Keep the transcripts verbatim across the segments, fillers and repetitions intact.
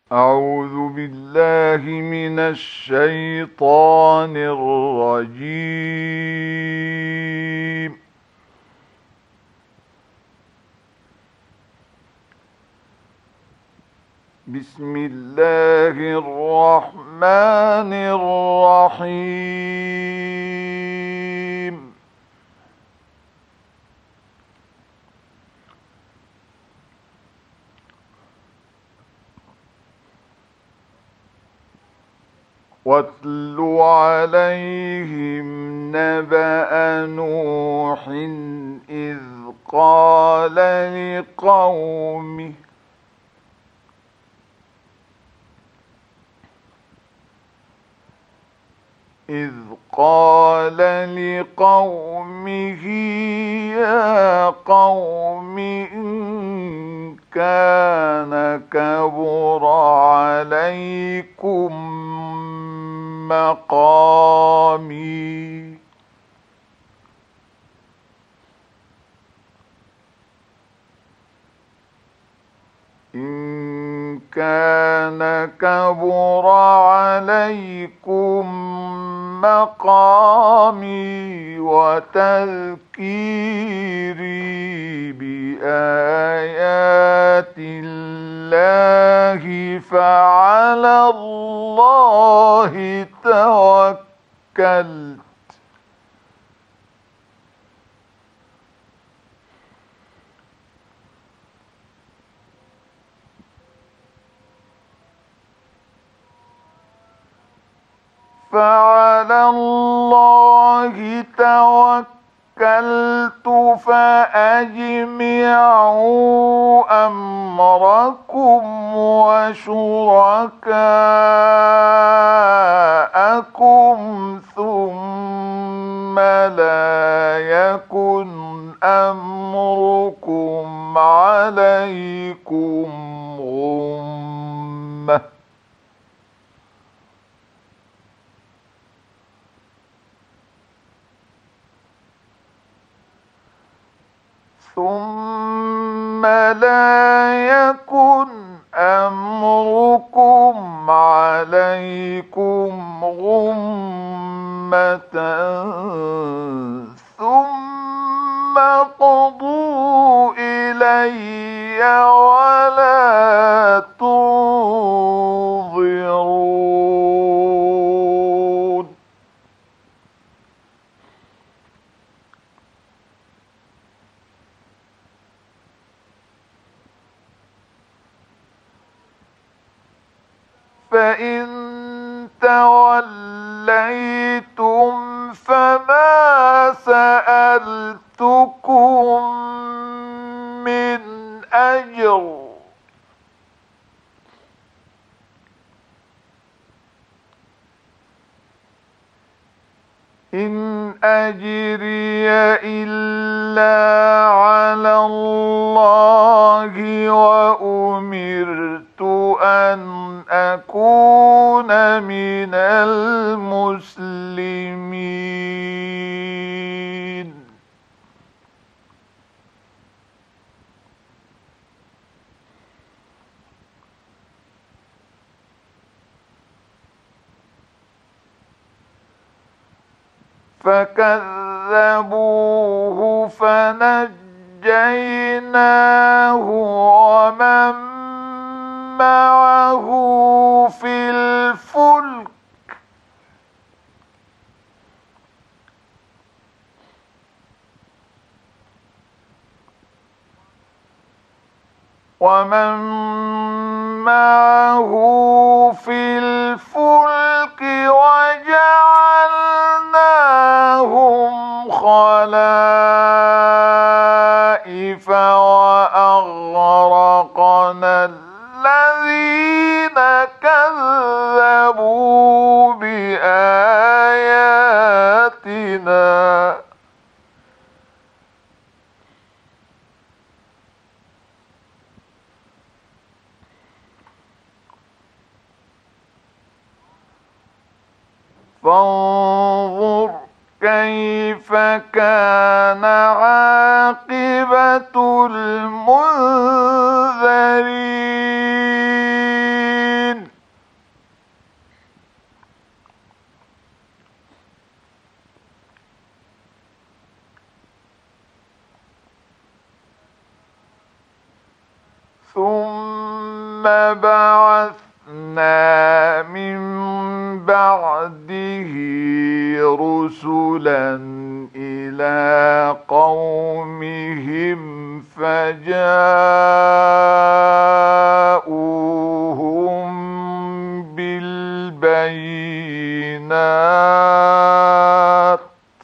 أعوذ بالله من الشيطان الرجيم. بسم الله الرحمن الرحيم. واتل عليهم نبأ نوح إذ قال لقومه إذ قال لقومه يا قوم إن كان كبر عليكم مقامي إن كان كبر عليكم مقامي وتذكيري بآيات الله فعلى الله توكلت فعلى الله توكلت فأجمعوا أمركم وشركاءكم ثم لا يكن أمركم عليكم غمة ثم لا يكن أمركم عليكم غمة ثم قضوا إلي ولا تنظرون. فإن توليتم فما سألتكم من أجر إن أجري إلا على الله وأمرت أن أكون من المسلمين. فكذبوه فنجيناه ومن معه في الفلك ومن معه في الفلك وجعلناهم خلائف وأغرقنا الذين كذبوا بآياتنا فانظر كيف كان عاقبة المنذرين. ثم بعثنا من بعده رسلا إلى قومهم فجاءوهم بالبينات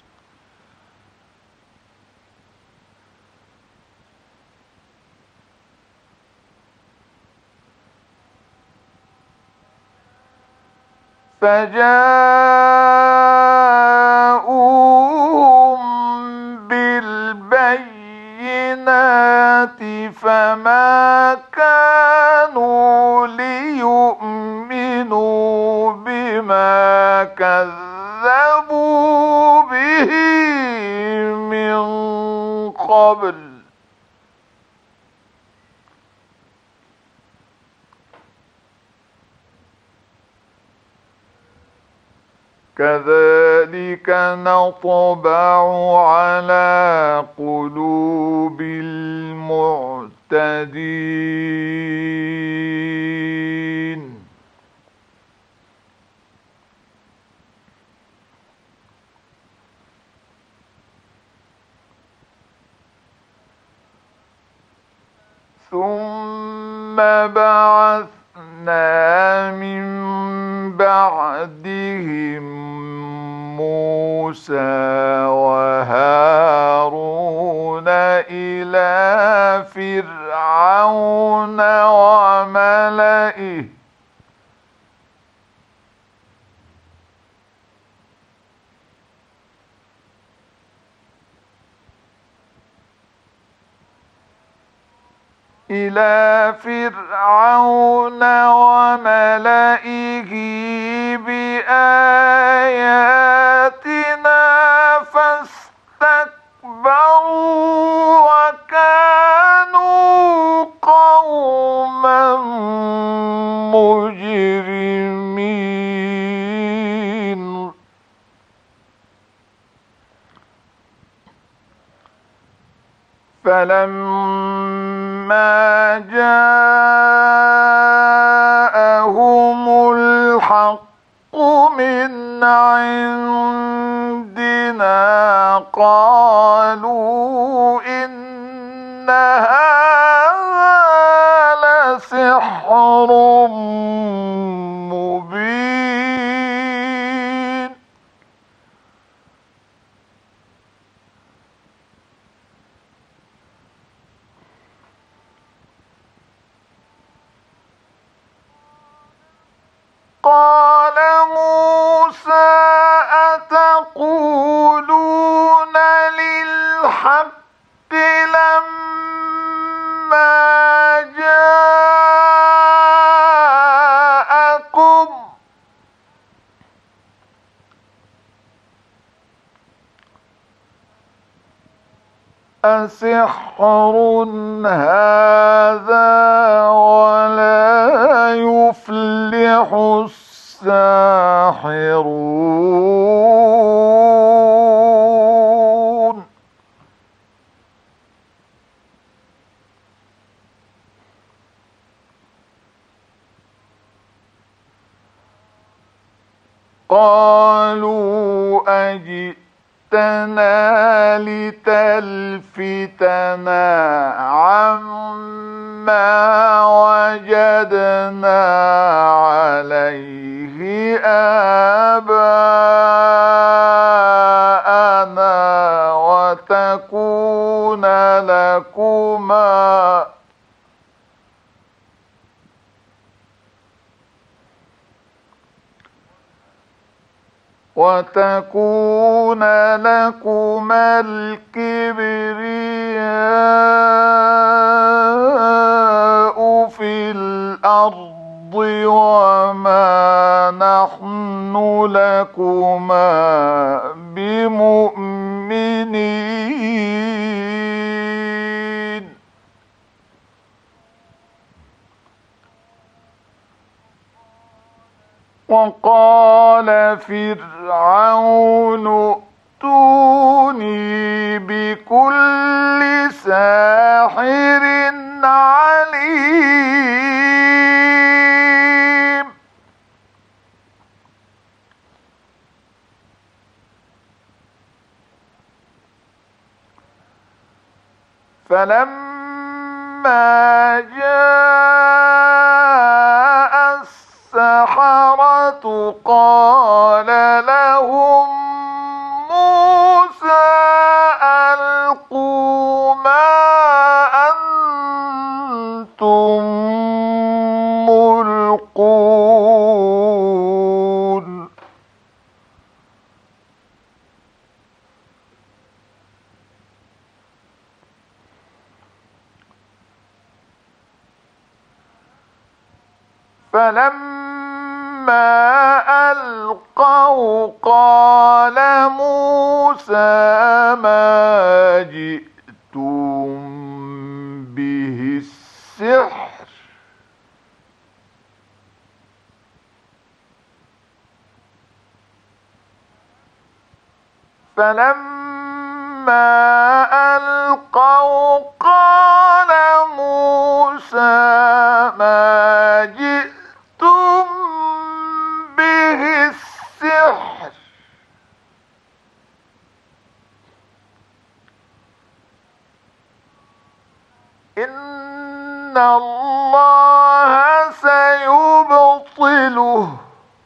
فجاءوهم بالبينات فما كانوا ليؤمنوا بما كذبوا به من قبل كذلك نطبع على قلوب المعتدين ثم بعثنا من بعدهم موسى وهارون إلى فرعون وملئه إلى فرعون وملئه بآياتنا فاستكبروا وكانوا قوما مجرمين فلما جاءهم الحق من عندنا قالوا إن هذا لسحر مبين قال موسى أتقولون للحق لما جاءكم أسحر هذا ولا يفلح الساحرون قالوا أجئتنا لتلفتنا عما وجدنا عليه آباءنا وتكون لكما وتكون لكما الكبرياء في الأرض وما نحن لكما بمؤمنين وقال فرعون ائتوني بكل ساحر عليم فلما جاء السحرة قال لهم موسى ألقوا ما أنتم ملقون فلما ألقوا قال موسى ما جئتم به السحر فلما ألقوا قال موسى ما جئتم به السحر إن الله سيبطله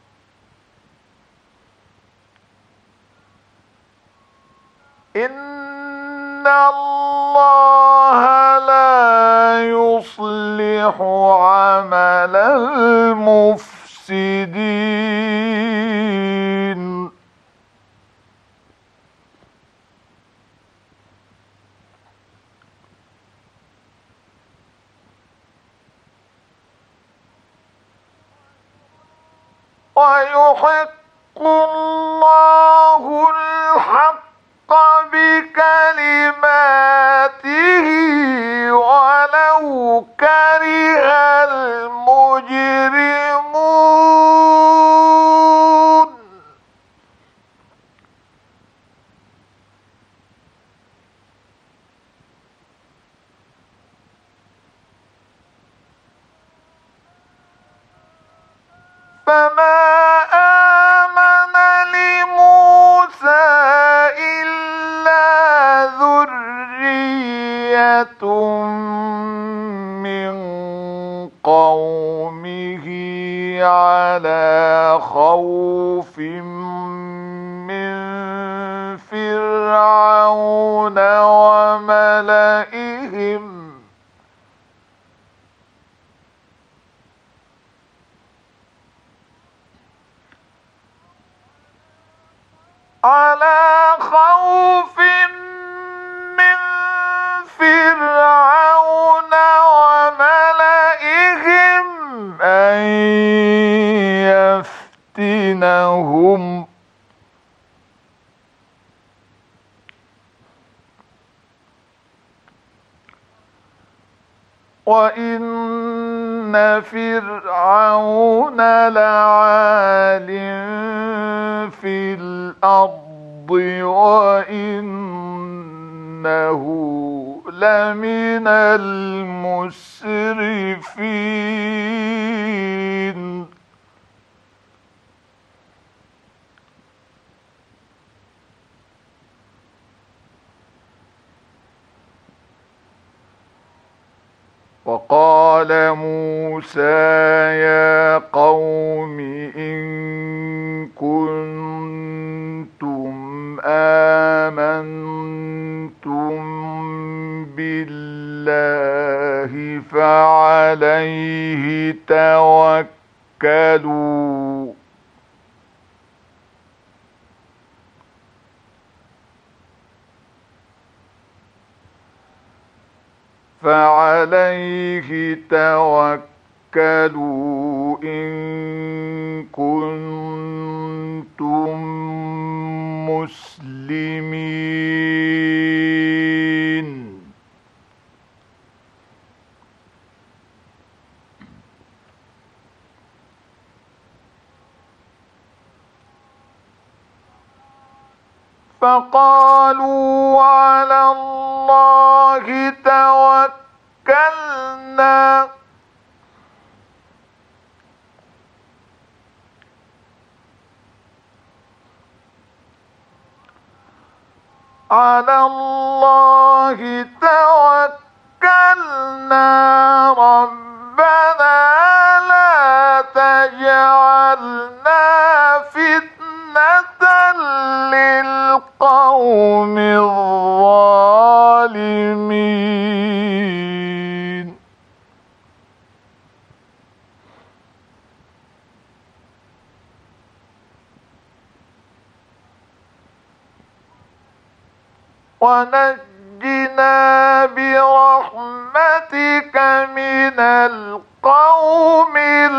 إن الله لا يصلح عمل المفسدين ويحق الله الحق بكلماته ولو كره المجرمون فما آمن لموسى إلا ذرية من قومه على خوف من فرعون وملئهم على خوف من فرعون وملئهم أن يفتنهم وإن فرعون لعال في الأرض وإنه لمن المسرفين وقال موسى يا قوم إن كنتم آمنتم بالله فعليه توكلوا فعليه توكلوا إن كنتم مسلمين فقالوا على الله توكلنا على الله توكلنا ربنا لا تجعلنا فتنة للقوم الظالمين. ونجنا برحمتك من القوم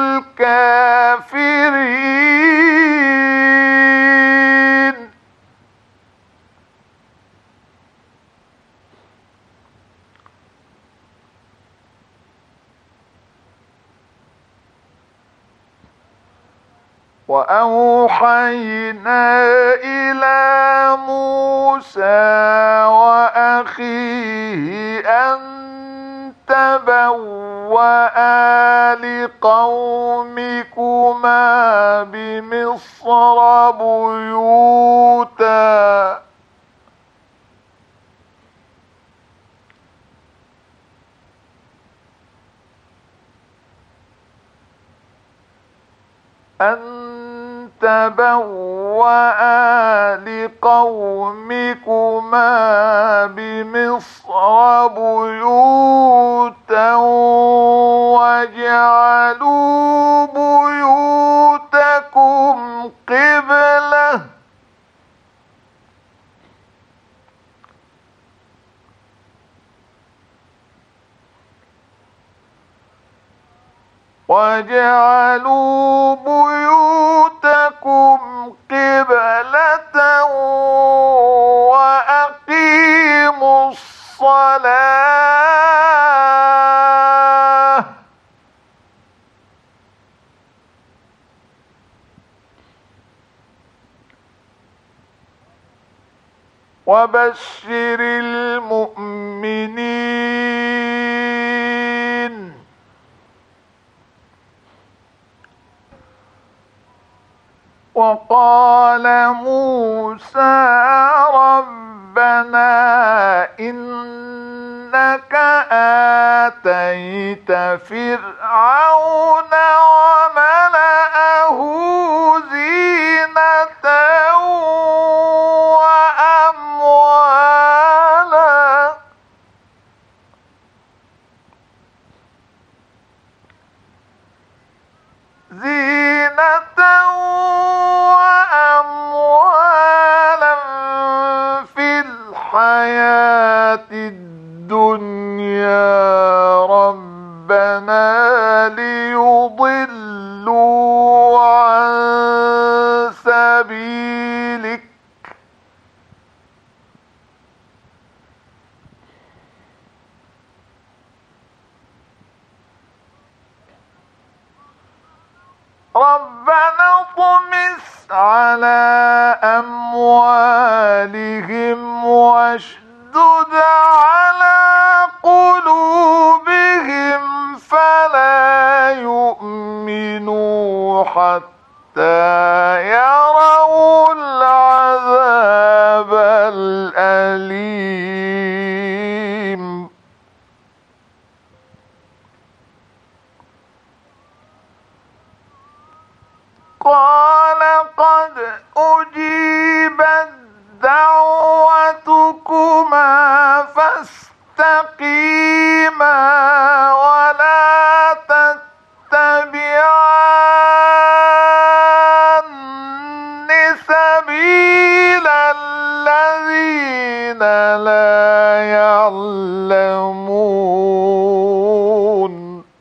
الكافرين. وأوحينا إلى موسى وأخيه أن تبوأ لقومكما بمصر بيوتا أن تبوأ لقومكما بمصر بيوتا واجعلوا بيوتكم قبلة واجعلوا بيوتكم قبلة وأقيموا الصلاة وبشر المؤمنين. وقال موسى ربنا إنك آتيت فرعون وملأه زينة وأموالا زينة وأموالا في الحياة الدنيا ربنا ليضلوا عن سبيلك ربنا اطمس على أموالهم واشدد على قلوبهم فلا يؤمنوا حتى يروا العذاب الأليم. قال قد أجيبت دعوتكما فاستقيما ولا تتبعان سبيل الذين لا يعلمون.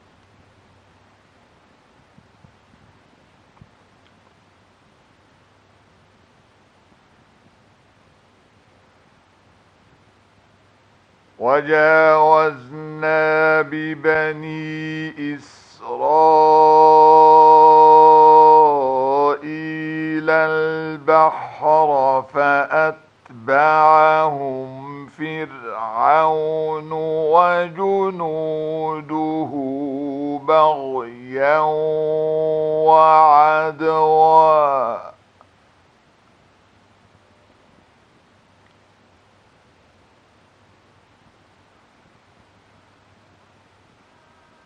وجاوزنا ببني إسرائيل البحر فأتبعهم فرعون وجنوده بغيا وعدوا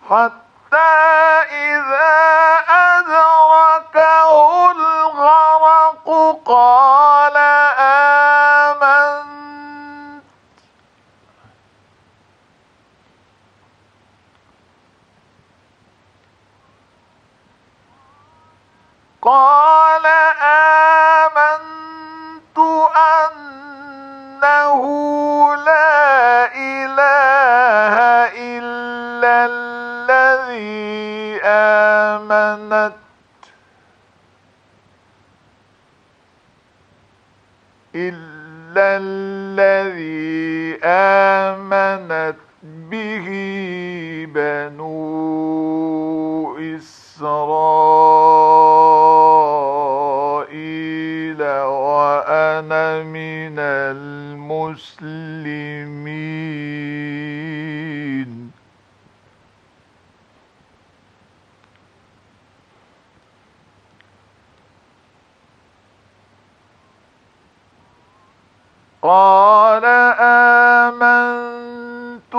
حتى إذا أدركه الغرق قال آمنت قال آمنت أنه لا إله إلا الذي آمنت إلا الذي آمنت به بنو إسرائيل وأنا من المسلمين. قال آمنت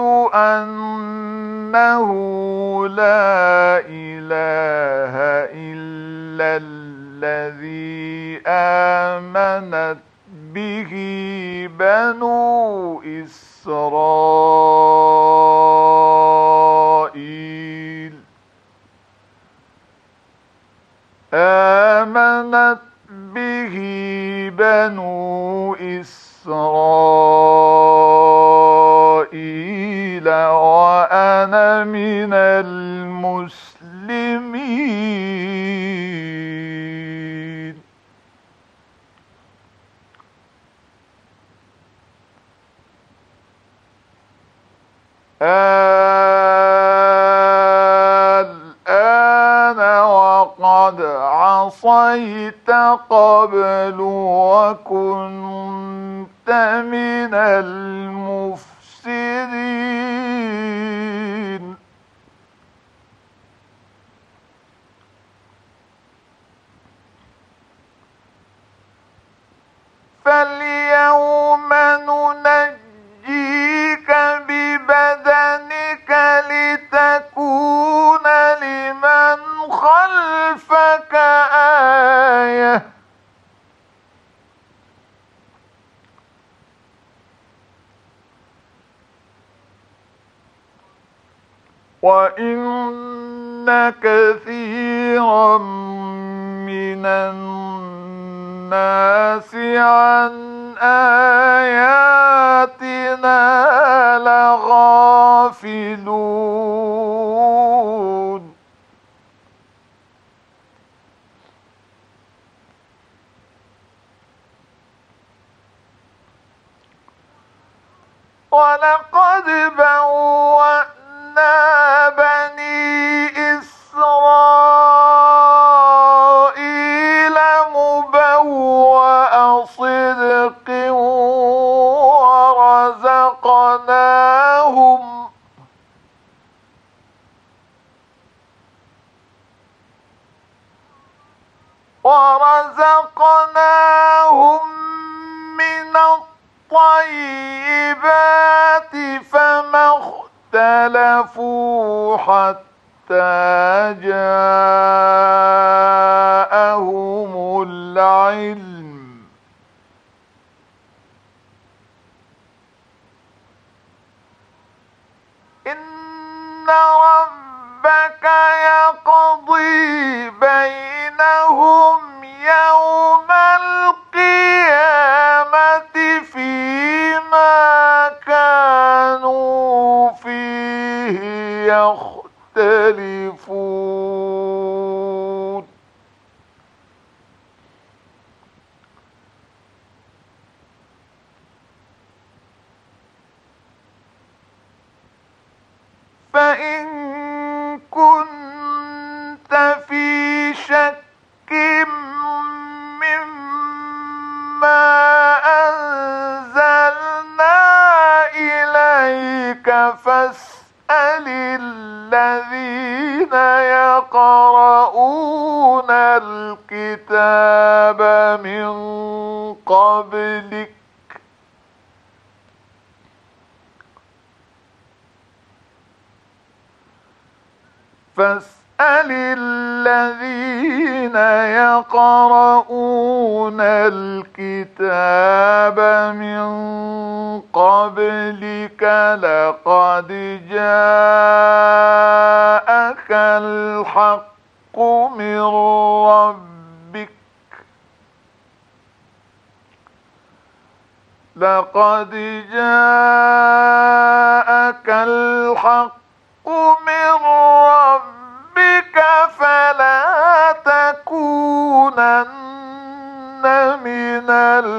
أنه لا إله إلا الذي آمنت به بنو إسرائيل آمنت به بنو إسرائيل وأنا من المسلمين. الآن وقد عصيت قبل وكنت من المفسدين. فاليوم ننجيك ببدنك لتكون لمن خلفك آية وإن كثيرا من الناس عن آياتنا لغافلون. ولقد بوأنا بني إسرائيل مبوأ صدق ورزقناهم ورزقناهم من الطيبات فما اختلفوا حتى جاءهم العلم إن ربك يقضي بينهم يوم القيامة فيما كانوا فيه يختلفون. فإن كنت في شك مما أنزلنا إليك فاسأل الذين يقرؤون الكتاب من قبلك فاسأل الذين يقرؤون الكتاب من قبلك لقد جاءك الحق من ربك لقد جاءك الحق من ربك فلا تكونن من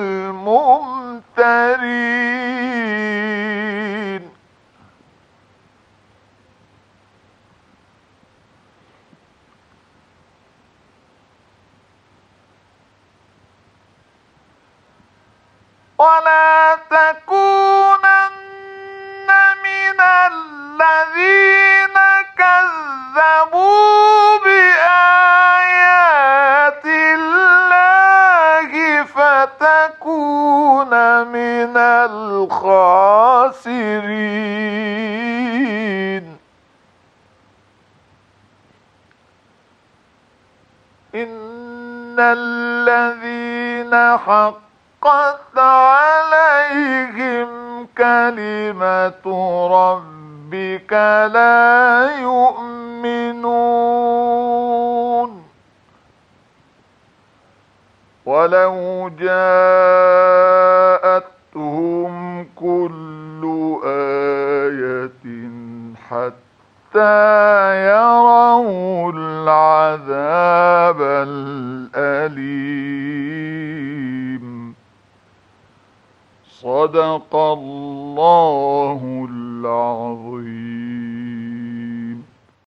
الممترين. ولا تكونن من الذين كذبوا بآيات الله فتكون من الخاسرين. إن الذين حقت عليهم كلمة ربك لا يؤمنون ولو جاءتهم كل آية حتى يروا العذاب الأليم. صدق الله العظيم.